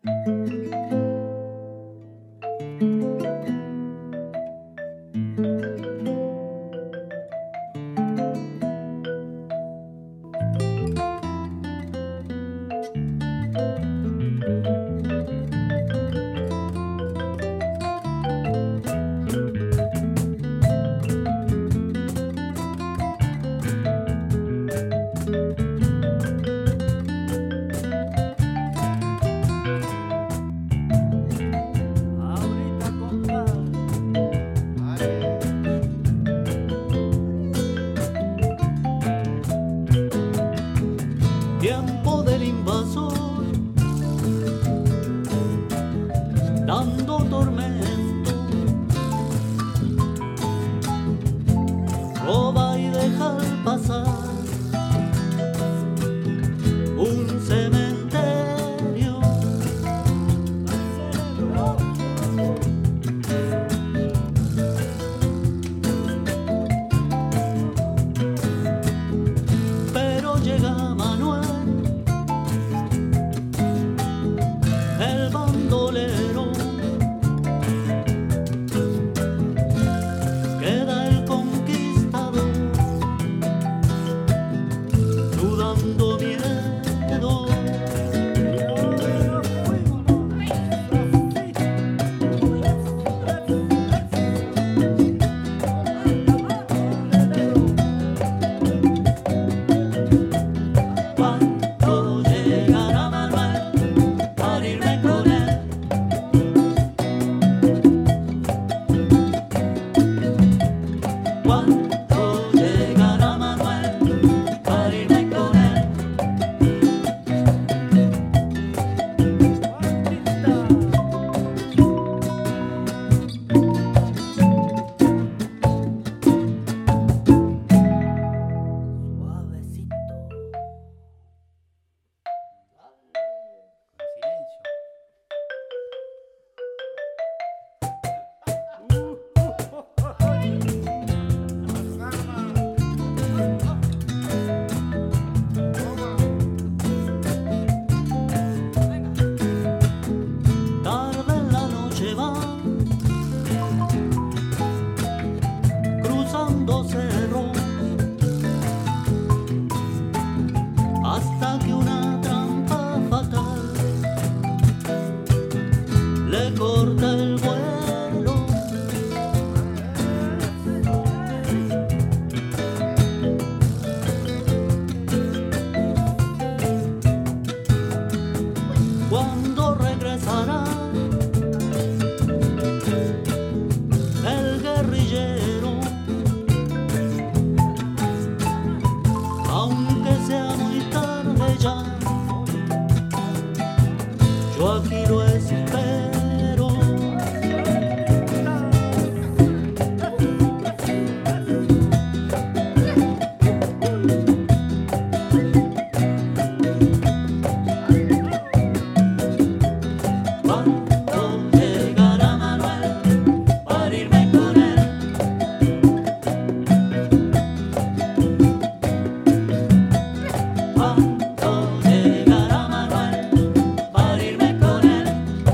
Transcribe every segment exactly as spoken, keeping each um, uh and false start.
Tiempo del invasor, dando tormento, roba y deja al pasar un cementerio. Pero llega Manuel, el bandolero, queda el conquistador, sudando miedo. Cuando llegará Manuel para irme con él, cuando llegará Manuel para irme con él. Suavecito. Tarde en la noche va, cruzando cerros, hasta que una trampa fatal le corta el vuelo. Cuando regresará el guerrillero, aunque sea muy tarde ya, yo aquí lo espero. Cuando llegará Manuel para irme con él, cuando llegará Manuel para irme con él.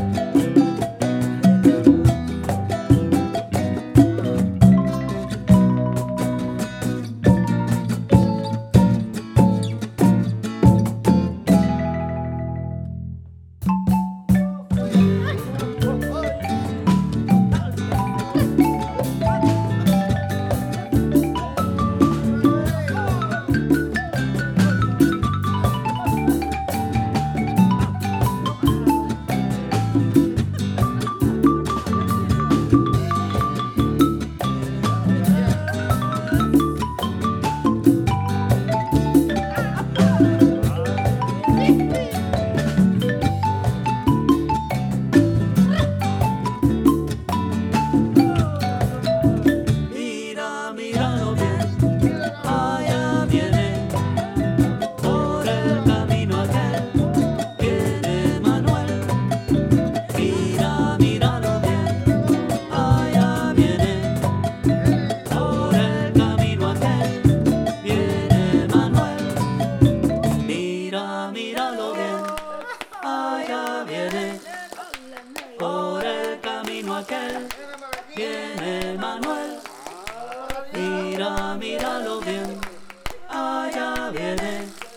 Mira, míralo bien, allá viene, por el camino aquel, viene Manuel. Mira, míralo bien, allá viene, por el camino aquel, viene Manuel. Mira, míralo bien, allá viene. viene.